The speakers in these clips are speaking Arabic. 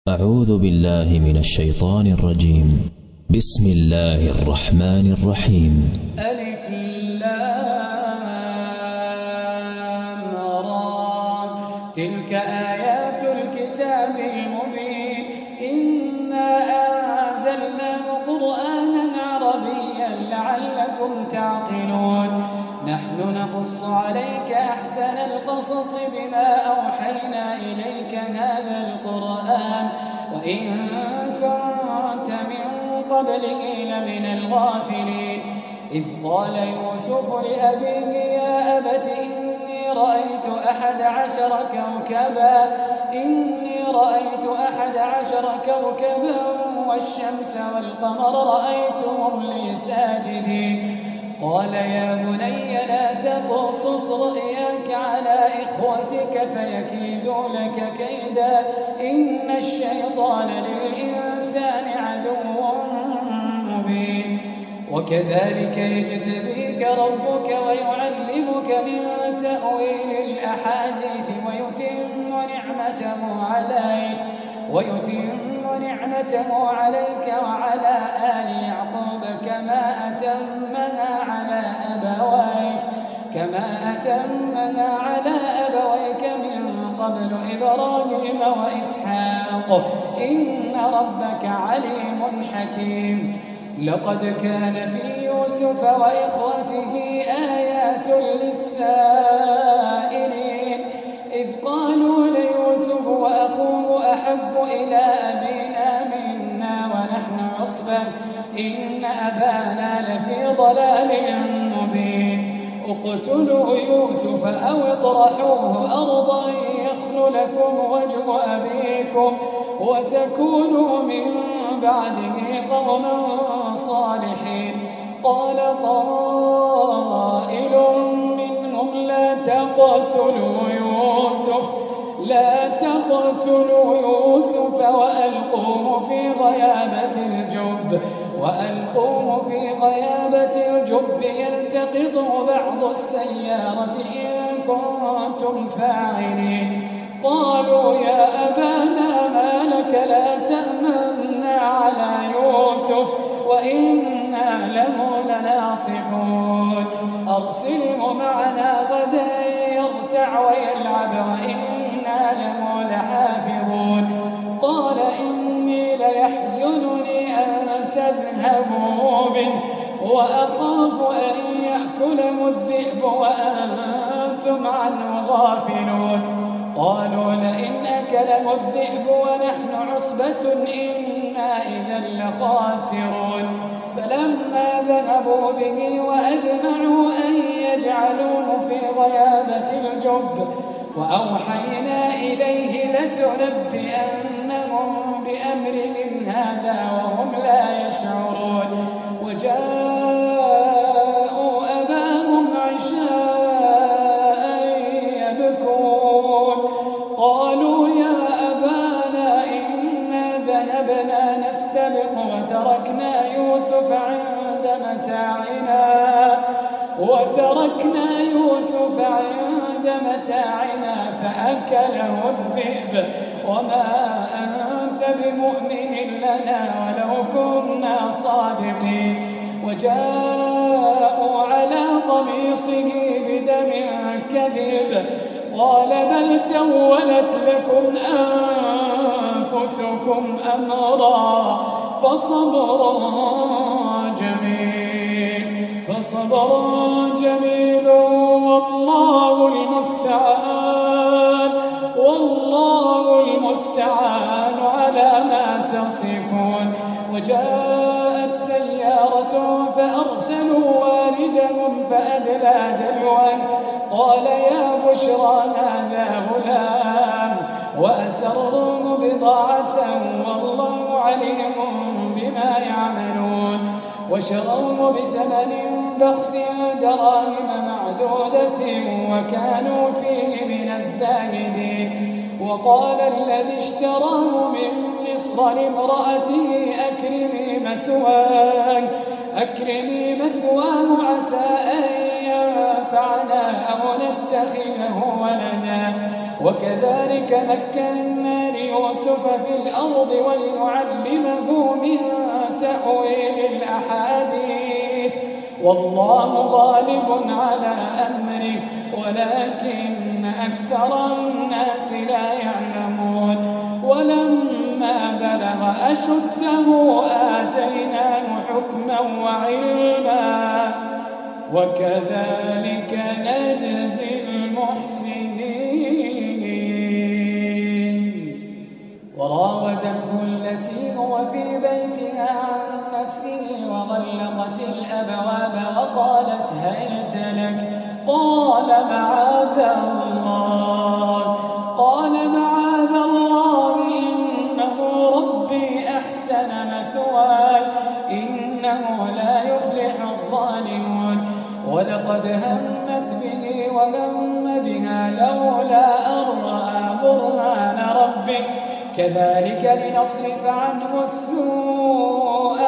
أعوذ بالله من الشيطان الرجيم. بسم الله الرحمن الرحيم. ألف لام را تلك آيات الكتاب المبين إنا أنزلناه قرآنا عربيا لعلكم تعقلون نحن نقص عليك أحسن القصص بما أوحينا إليك هذا القرآن وإن كنت من قبله لمن الغافلين إذ قال يوسف لأبيه يا أبت إني رأيت 11 كوكبا والشمس والقمر رأيتهم لي ساجدين قال يا بني لا تقصص رؤياك على إخوتك فيكيدوا لك كيدا إن الشيطان للإنسان عدو مبين وكذلك يجتبيك ربك ويعلمك من تأويل الأحاديث ويتم نعمته عليك وعلى آل يعقوب كما أتمها على أبويك من قبل إبراهيم وإسحاق إن ربك عليم حكيم لقد كان في يوسف وإخوته آيات للسائلين إذ قالوا ليوسف وأخوه أحب إلى أبينا منا ونحن عصبة إن أبانا لفي ضلال مبين اقتلوا يوسف أو اطرحوه أرضا يخل لكم وجه أبيكم وتكونوا من بعده قوما صالحين قال قائل منهم لا تقتلوا يوسف وألقوه في غيابة الجب يلتقطه بعض السيارة إن كنتم فاعلين قالوا يا أبانا ما لك لا تأمنا على يوسف وإنا له لناصحون أرسله معنا غدا يرتع ويلعب وإنا له لحافظون قال إني ليحزنني أن تذهبوا به وأخاف أن يأكله الذئب وأنتم عنه غافلون قالوا لئن أكله الذئب ونحن عصبة إنا إذا لخاسرون فلما ذهبوا به وأجمعوا أن يجعلوه في غيابة الجب وأوحينا إليه لتنبئنهم بأمرهم هذا وهم لا يشعرون وجاءوا أباهم عشاء يبكون قالوا يا أبانا إنا ذهبنا نستبق وتركنا يوسف عند متاعنا فأكله الذئب وما أنت بمؤمن لنا ولو كنا صادقين وجاءوا على قميصه بدم كذب قال بل سولت لكم أنفسكم أمرا فصبر جميل والله المستعان على ما تصفون وجاءت سيارة فأرسلوا واردهم فأدلى دلوا قال يا بشرى هذا غلام وأسروه بضاعة والله عليم بما يعملون وشروه بثمن بخس دراهم معدودة وكانوا فيه من الزاهدين وقال الذي اشتراه من مصر لامرأته أكرمي مثواه عسى أن ينفعنا أو نتخذه ولدا وكذلك مكنا ليوسف في الأرض ولنعلمه من تأويل الأحاديث والله غالب على أمره ولكن أكثر الناس لا يعلمون ولما بلغ أشده آتيناه حكما وعلما وكذلك نجزي المحسنين. وراودته التي هو في بيتها عن نفسه وغلقت الأبواب وقالت هيت لك قال معاذ الله إنه ربي أحسن مثواي إنه لا يفلح الظالمون ولقد همت به وهم بها لولا أن رأى برهان ربه كذلك لنصرف عنه السوء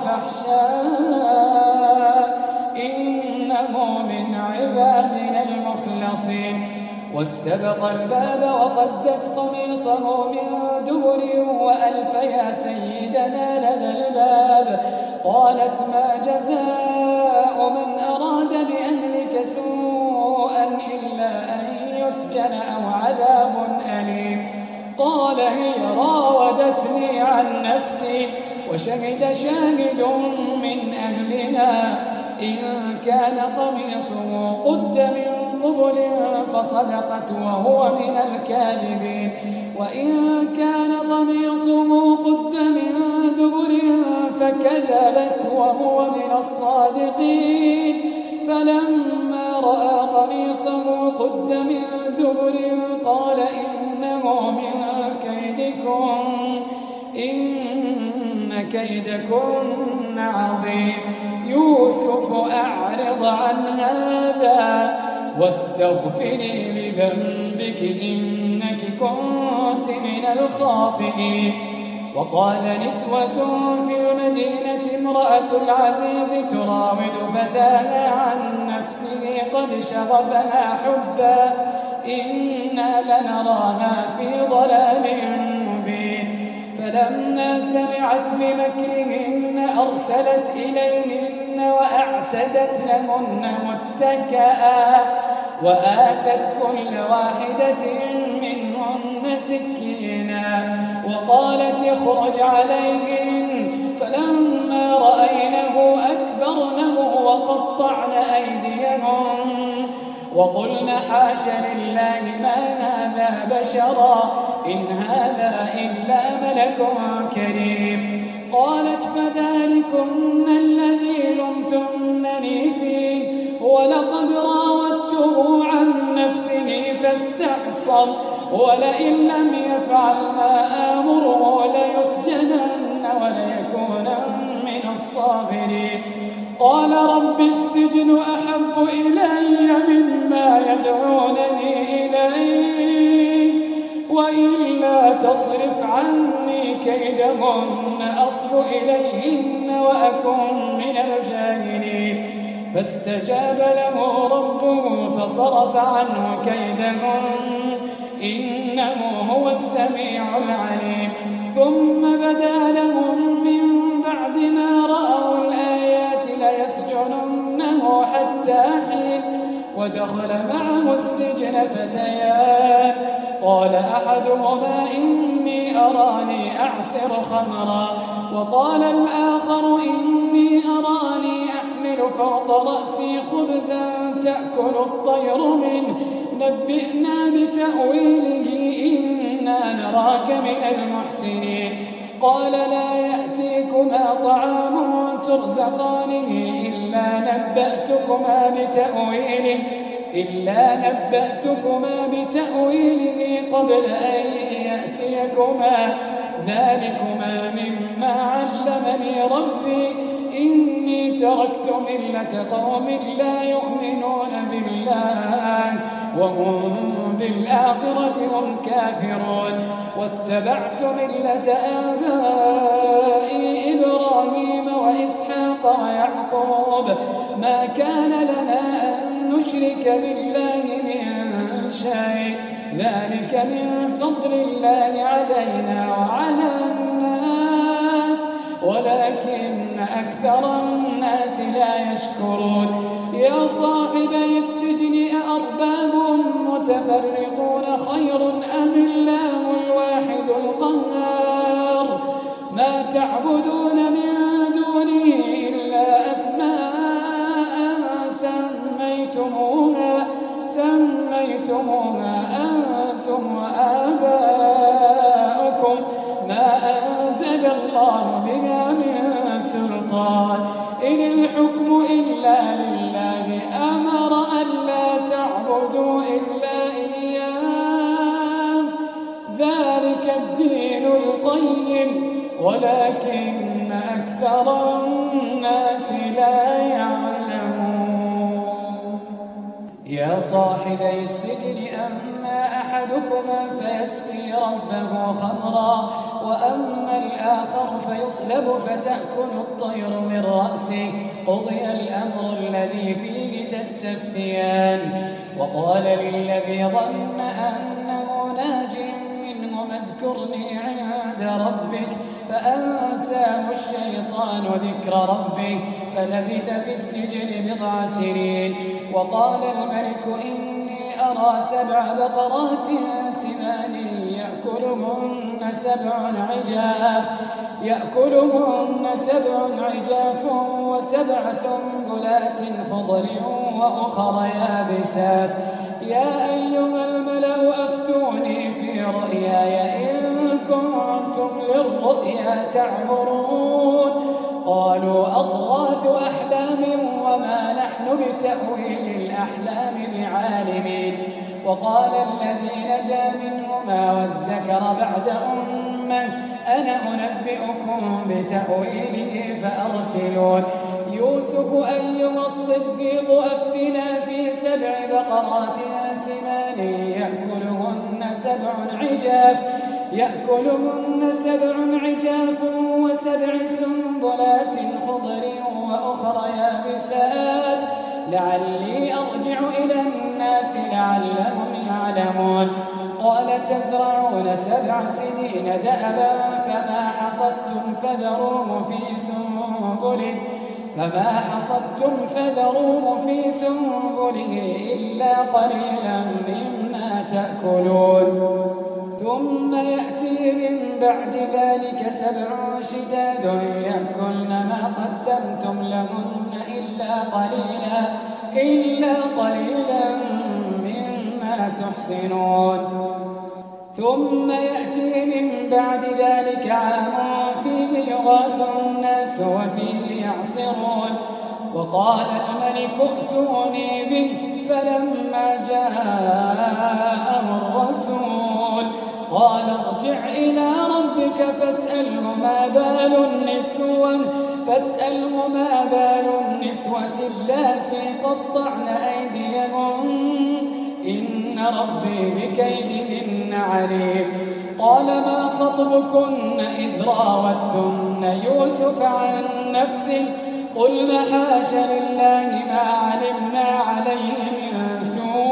والفحشاء إنه من عبادنا المخلصين. واستبق الباب وقدت قميصه من دبر وألف يا سيدنا لدى الباب قالت ما جزاء من أراد بأهلك سوءا إلا أن يسجن أو عذاب أليم قال هي راودتني عن نفسي وشهد شاهد من أهلها إن كان قميصه قد من قبل فصدقت وهو من الكاذبين وإن كان قميصه قد من دبر فكذبت وهو من الصادقين فلما رأى قميصه قد من دبر قال إنه من كيدكم إن كيدكن عظيم يوسف أعرض عن هذا واستغفري لذنبك إنك كنت من الخاطئين. وقال نسوة في المدينة امرأة العزيز تراود فتاها عن نفسه قد شغفها حبا إنا لنراها في ضلال مبين فلما سمعت بمكرهن أرسلت إليهن وأعتدت لهن متكئا وآتت كل واحدة منهن سكينا وقالت اخرج عليهن فلما رأينه أكبرنه وقطعن أيديهن وقلن حاش لله ما هذا بشرا إن هذا إلا ملك كريم قالت فذلكن الذي لمتنني فيه ولقد راودته عن نفسه فاستعصم ولئن لم يفعل ما آمره ليسجنن وليكونن من الصاغرين قال رب السجن أحب إلي مما يدعونني إليه وإلا تصرف عني كيدهن أصب إليهن وأكن من الجاهلين فاستجاب له ربه فصرف عنه كيدهن إنه هو السميع العليم ثم بدا لهم من بعد ما رأوا الآيات ليسجننه حتى حين ودخل معه السجن فتيان قال أحدهما إني أراني أعصر خمرا وقال الآخر إني أراني أحمل فوق رأسي خبزا تأكل الطير منه نبئنا بتأويله إنا نراك من المحسنين قال لا يأتيكما طعام ترزقانه إلا نبأتكما بتأويله قبل أن يأتيكما ذلكما مما علمني ربي إني تركت ملة قوم لا يؤمنون بالله وهم بالآخرة هم كافرون واتبعت ملة آبائي إبراهيم وإسحاق ويعقوب ما كان لنا أن نشرك بالله من شيء ذلك من فضل الله علينا وعلى الناس ولكن أكثر الناس لا يشكرون يا صاحبي السجن أأرباب متفرقون خير أم الله الواحد القهار ما تعبدون من دونه إلا أسماء سميتموها أنتم وآباؤكم ما أنزل الله بها من سلطان إن الحكم إلا لله أمر ألا تعبدوا إلا إياه ذلك الدين القيم ولكن أكثر الناس لا يعلمون يا صاحبي السجن أما أحدكما فيسقي ربه خمرا وأما الآخر فيصلب فتأكل الطير من رأسه قضي الأمر الذي فيه تستفتيان وقال للذي ظن أنه ناج منه اذكرني عند ربك فأنساه الشيطان ذكر ربه فلبث في السجن 10 سنين وقال الملك إني أرى 7 بقرات سمان يأكلهن 7 عجاف و7 سنبلات خضر وأخر يابسات يا أيها الملأ أفتوني في رؤياي إن كنتم للرؤيا تعبرون قالوا أضغاث أحلام وما نحن بتأويل الأحلام بعالمين وقال الذي نجا منهما وادكر بعد أمة أنا أنبئكم بتأويله فأرسلون يوسف أيها الصديق أفتنا في 7 بقرات سمان يأكلهن 7 عجاف و7 سنبلات خضر وأخر يابسات لعلي أرجع إلى الناس لعلهم يعلمون قال تزرعون 7 سنين دأبا فما حصدتم فذروه في سنبله إلا قليلا مما تأكلون ثم يأتي من بعد ذلك 7 شداد يأكلن ما قدمتم لهن إلا قليلا مما تحصنون ثم يأتي من بعد ذلك عام فيه يغاث الناس وفيه يعصرون وقال الملك ائتوني به فلما جاءه الرسول قال ارجع إلى ربك فاسأله ما بال النسوة اللاتي قطعن أيديهن إن ربي بكيدهن عليم قال ما خطبكن إذ راوتن يوسف عن نفسه قلن حاش لله ما علمنا عليه من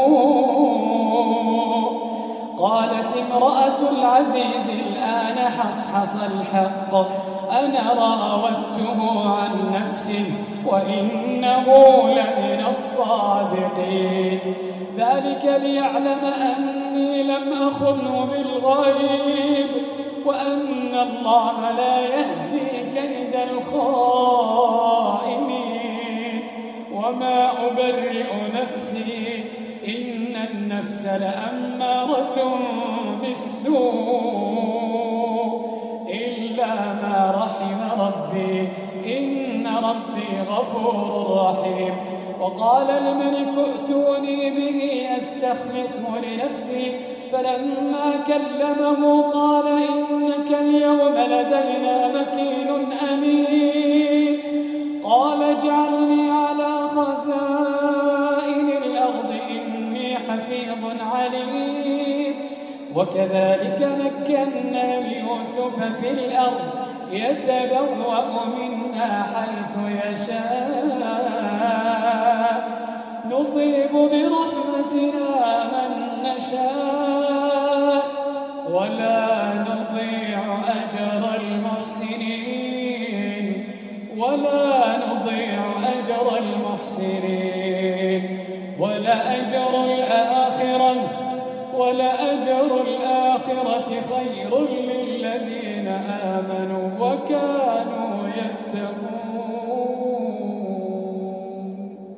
سوء قالت امرأة العزيز الآن حصحص الحق أنا راودته عن نفسه وإنه لمن الصادقين ذلك ليعلم أني لم أخنه بالغيب وأن الله لا يهدي كيد الخائنين وما أبرئ نفسي إن النفس لأمارة بالسوء إلا ما رحم ربي إن ربي غفور رحيم وقال الملك ائتوني به أستخلصه لنفسي فلما كلمه قال إنك اليوم لدينا مكين أمين قال اجعلني على خزائن الأرض إني حفيظ عليم وكذلك مكنا ليوسف في الأرض يتبوأ منها حيث يشاء نصيب برحمتنا من نشاء ولا نضيع أجر المحسنين ولا نضيع أجر المحسنين ولأجر الآخرة خير للذين آمنوا وكانوا يتقون.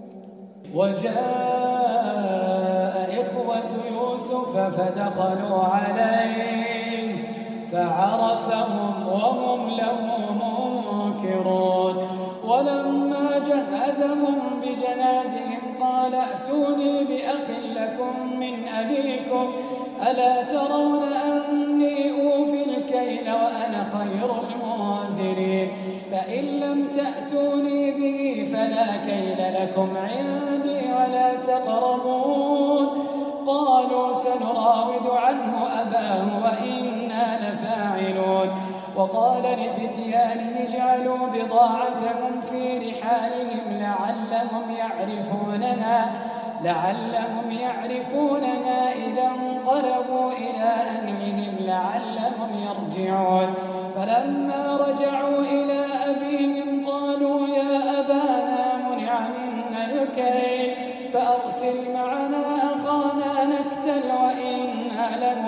وجاء إخوة يوسف فدخلوا عليه فعرفهم وهم له منكرون. ولما جهزهم بجنازهم قال ائتوني بأخ لكم من أبيكم ألا ترون أني أوفي الكيل وأنا خير المنزلين فإن لم تأتوني به فلا كيل لكم عندي ولا تقربون. قالوا سنراود عنه أباه وإنا لفاعلون. وقال لفتيانه اجعلوا بضاعتهم في رحالهم لعلهم يعرفوننا إذا انقلبوا إلى أهلهم لعلهم يرجعون. فلما رجعوا إلى أبيهم قالوا يا أبانا منع منا الكيل فأرسل معنا أخانا نكتل وإنا له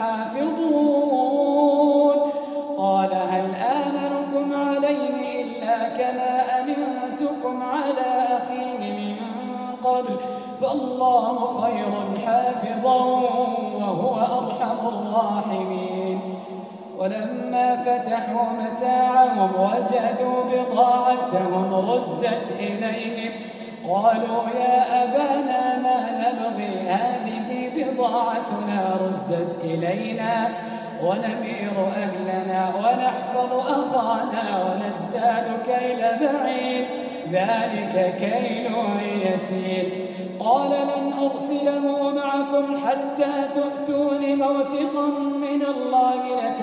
لحافظون. قال هل آمنكم عليه إلا كما أمنتكم على أخيه من قبل فالله خير حافظا وهو أرحم الراحمين. ولما فتحوا متاعهم وجدوا بضاعتهم ردت إليهم قالوا يا أبانا ما نبغي هذه بضاعتنا ردت إلينا ونمير أهلنا ونحفظ أخانا ونزداد كيل بعير ذلك كيل يسير. قال لن أرسله معكم حتى تؤتون موثقا من الله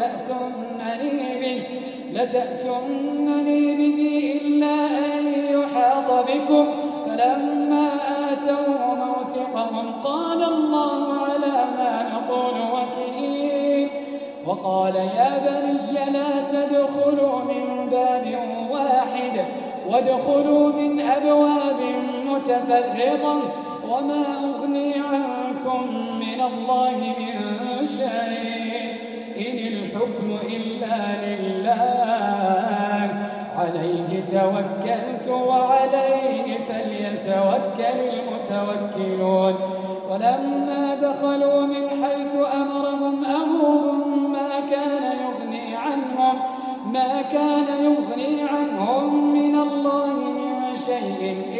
لتأتونني به إلا أن يحاط بكم. فلما آتوه موثقهم قال الله على ما نقول وكيل. وقال يا بني لا تدخلوا من باب واحد وادخلوا من أبواب متفرقة وما أغني عنكم من الله من شيء إن الحكم إلا لله عليه توكلت وعليه فليتوكل المتوكلون. ولما دخلوا من حيث أمرهم أبوهم ما كان يغني عنهم من الله من شيء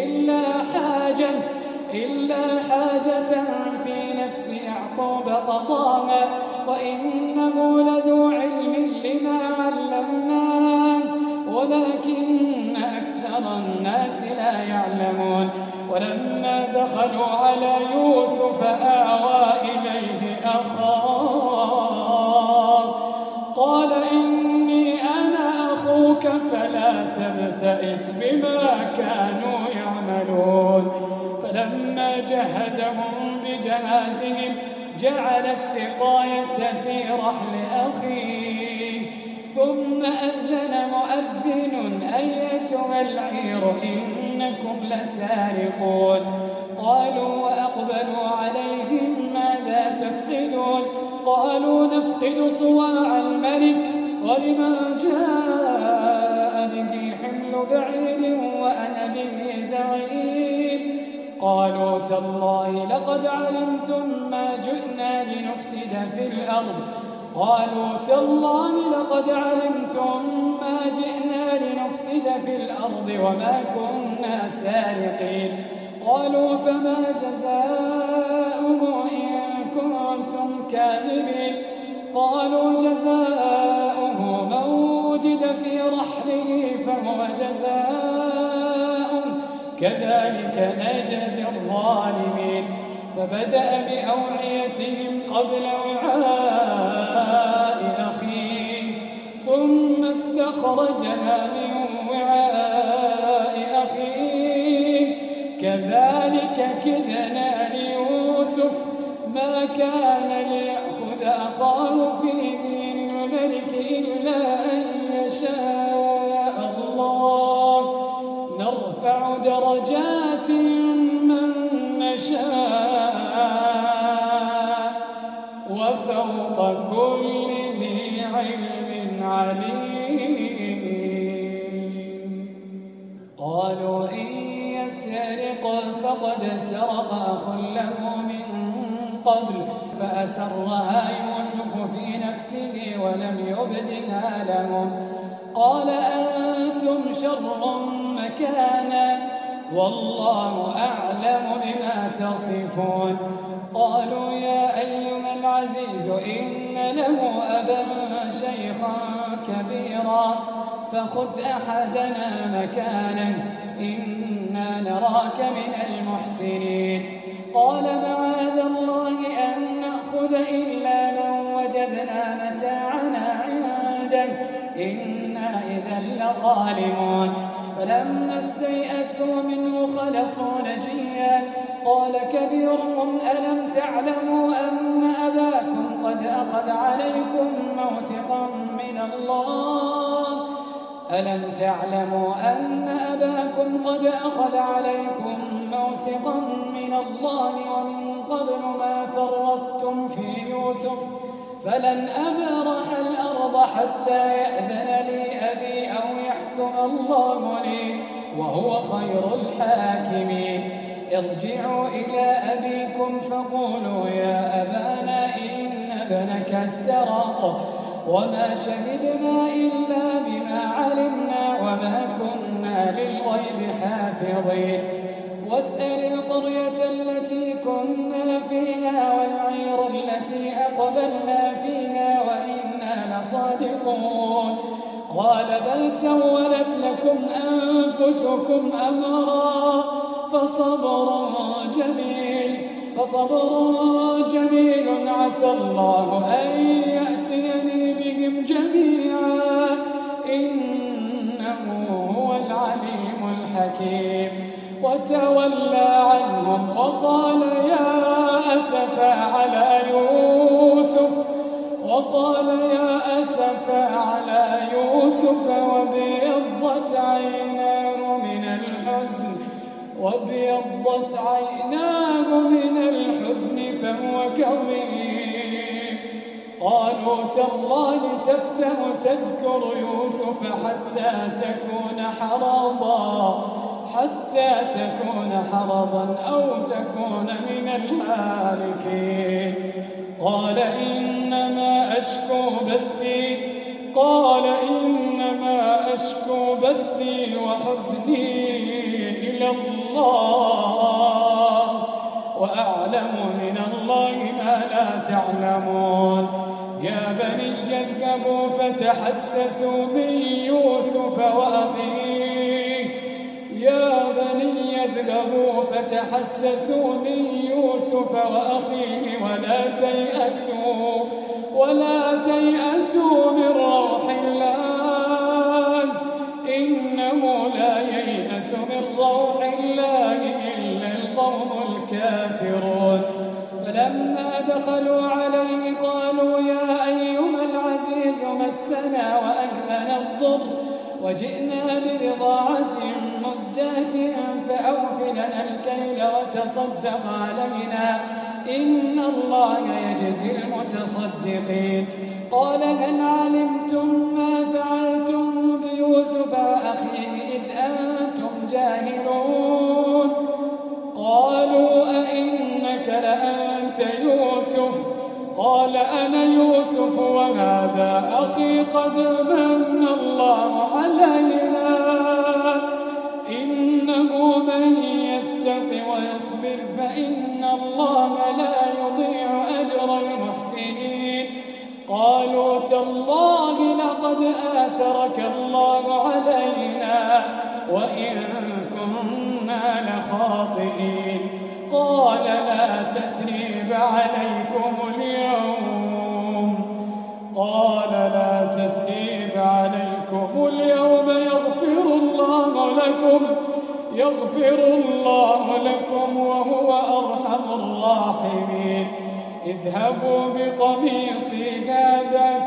إلا حاجة في نفس يعقوب قضاها وإنه لذو علم لما علمناه ولكن أكثر الناس لا يعلمون. ولما دخلوا على يوسف آوى إليه أخاه قال إني أنا أخوك فلا تبتئس بما كانوا يعملون. فلما جهزهم بجهازهم جعل السقاية في رحل أخيه ثم أذن مؤذن أيتها العير إنكم لسارقون. قالوا وأقبلوا عليهم ماذا تفقدون قالوا نفقد صواع الملك ولمن جاء به حمل بعير وأنا به زعيم. قالوا تالله لقد علمتم ما جئنا لنفسد في الأرض وما كنا سارقين. قالوا فما جزاؤه إن كنتم كاذبين. قالوا جزاؤه من وجد في رحله فهو جزاء كذلك نجزي الظالمين. فبدأ بأوعيتهم قبل وعاء أخيه ثم استخرجها من وعاء أخيه كذلك كدنا ليوسف ما كان ليأخذ أخاه في عليم. قالوا إن يسرق فقد سرق أخ له من قبل فأسرها يوسف في نفسه ولم يبدها لهم. قال أنتم شر مكانا والله أعلم بما تصفون. قالوا يا أيها العزيز إن له أبا شيخا كبيرا فخذ أحدنا مكانه إنا نراك من المحسنين. قال معاذ الله أن نأخذ إلا من وجدنا متاعنا عنده إنا إذا لظالمون. فلما استيئسوا منه خلصوا نجيا. قال كبيرهم ألم تعلموا أن أباكم قد أخذ عليكم موثقا من الله ومن قبل ما فرطتم في يوسف فلن أبرح الأرض حتى يأذن لي أبي أو يحكم الله لي وهو خير الحاكمين. ارجعوا إلى أبيكم فقولوا يا أبانا إن ابنك سرق وما شهدنا إلا بما علمنا وما كنا للغيب حافظين. واسأل القرية التي كنا فيها والعير التي أقبلنا فيها وإنا لصادقون. قال بل سولت لكم أنفسكم أمرا فصبر جميل عسى الله أن يأتيني بهم جميعا إنه هو العليم الحكيم. وتولى عنهم وقال يا أسفا على يوسف وابيضت عيناه من الحزن فهو كظيم. قالوا تالله تفتأ تذكر يوسف حتى تكون حرضا أو تكون من الهالكين. قال إنما أشكو بثي وحزني إلى الله وأعلم من الله ما لا تعلمون. يا بني اذهبوا فتحسسوا من يوسف وأخيه ولا تيأسوا من روح الله إنه لا ييأس من روح الله إلا القوم الكافرون. فلما دخلوا عليه قالوا يا أيها العزيز مسنا وأهلنا الضر وجئنا ببضاعة مزجاة فأوف لنا الكيل وتصدق علينا إن الله يجزي المتصدقين. قال هل علمتم ما فعلتم بيوسف وأخيه إذ أنتم جاهلون؟ قالوا أئنك لأنت يوسف؟ قال أنا يوسف وهذا أخي قد من الله علينا إنه من يتق ويصبر فإن الله لا يضيع أجر المحسنين. قالوا تالله لقد آثرك الله علينا وإن كنا لخاطئين. قال لا تثريب عليكم اليوم يغفر الله لكم وهو أرحم الراحمين. اذهبوا بقميصي هذا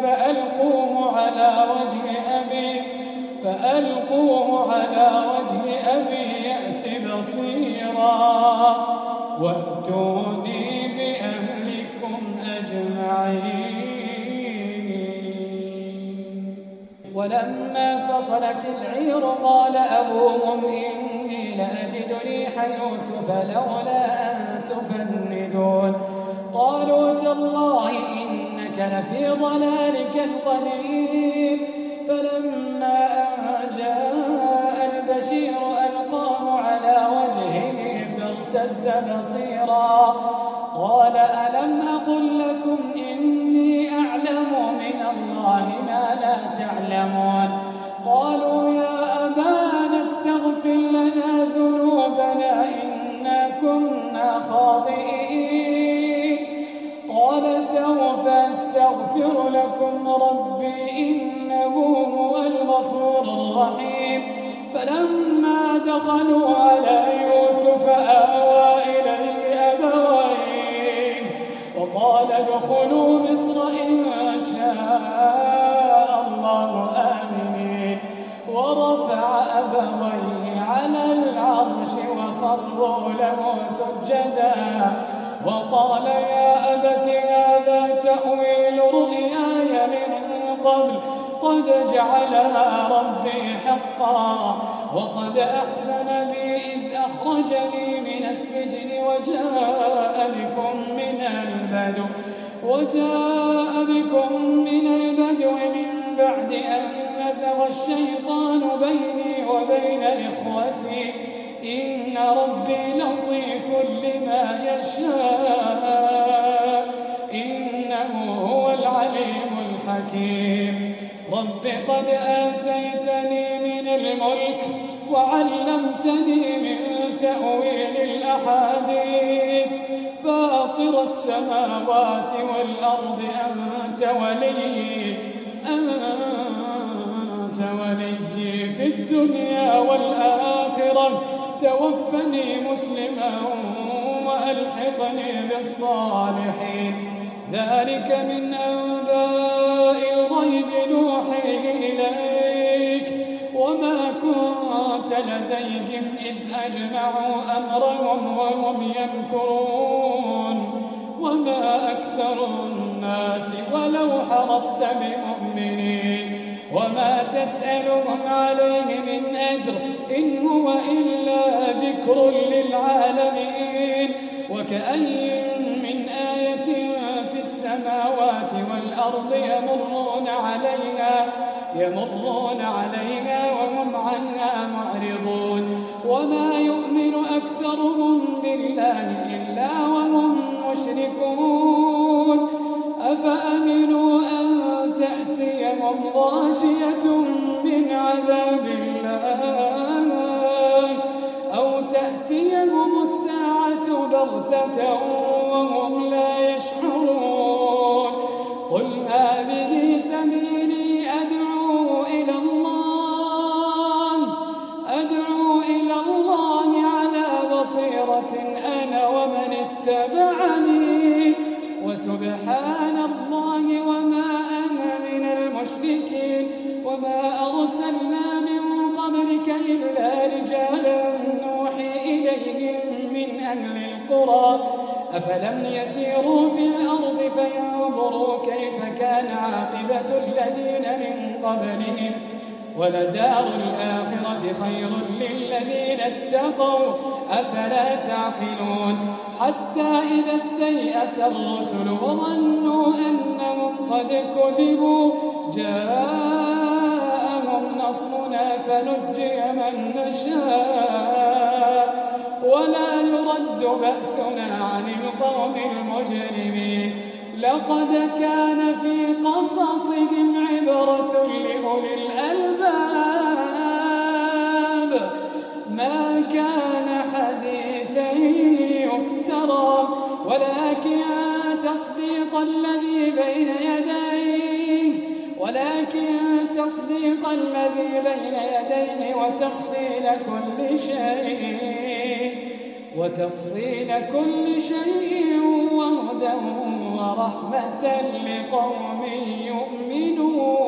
فألقوه على وجه أبي يأت بصيرا وأتوني بأهلكم أجمعين. ولما فصلت العير قال أبوهم إني لأجد ريح يوسف لولا أن تفندون قالوا تالله إنك لفي ضلالك القديم فلما أن جاء البشير ألقاه على وجهه فارتد بصيرا قال ألم أقل لكم إني أعلم من الله ما لا تعلمون قالوا يا أبانا استغفر لنا ذنوبنا إنا كنا خاطئين قال سوف أستغفر لكم ربي إنه هو الغفور الرحيم فلما دخلوا على يوسف آوى إليه أبويه وقال ادخلوا مصر إن شاء الله آمنين ورفع أبويه على العرش وخروا له سجدا وقال يا أبت هذا تأويل رؤياي من قبل قد جعلها ربي حقا وقد أحسن بي إذ أخرجني من السجن وجاء بكم من البدو من بعد أن نزغ الشيطان بيني وبين إخوتي إن ربي لطيف لما يشاء إنه هو العليم الحكيم رب قد آتيتني من الملك وعلمتني من تأويل الأحاديث فاطر السماوات والأرض أنت ولي في الدنيا والآخرة توفني مسلما وألحقني بالصالحين ذلك من أنباء الغيب نوحيه إليك وما كنت لديهم إذ أجمعوا أمرهم وهم يمكرون وما أكثر الناس ولو حرصت بمؤمنين وما تسألهم عليه من أجر إن هو إلا ذكر للعالمين وكأي من آية في السماوات والأرض يمرون عليها وهم عنها معرضون وما يؤمن أكثرهم بالله إلا وهم مشركون أفأمنوا أن تأتيهم غاشية من عذاب الله أو تأتيهم الساعة بغتة وهم لا يشعرون قل هذه سبيلي أدعو إلى الله على بصيرة أنا ومن اتبعني وسبحان الله وما أنا من المشركين وما أرسلنا من قبلك إلا رجالا نوحي إليهم من أهل القرى أفلم يسيروا في الأرض فينظروا كيف كان عاقبة الذين من قبلهم ولدار الآخرة خير للذين اتقوا أفلا تعقلون حتى إذا استيأس الرسل وظنوا أنهم قد كذبوا جاءهم نصرنا فنجي من نشاء ولا يرد بأسنا عن القوم المجرمين لقد كان في قصصهم عبرة لأولي الألباب ما كان حديثا يفترى ولكن تصديق الذي بين يديه وتفصيل كل شيء وهدى ورحمة لقوم يؤمنون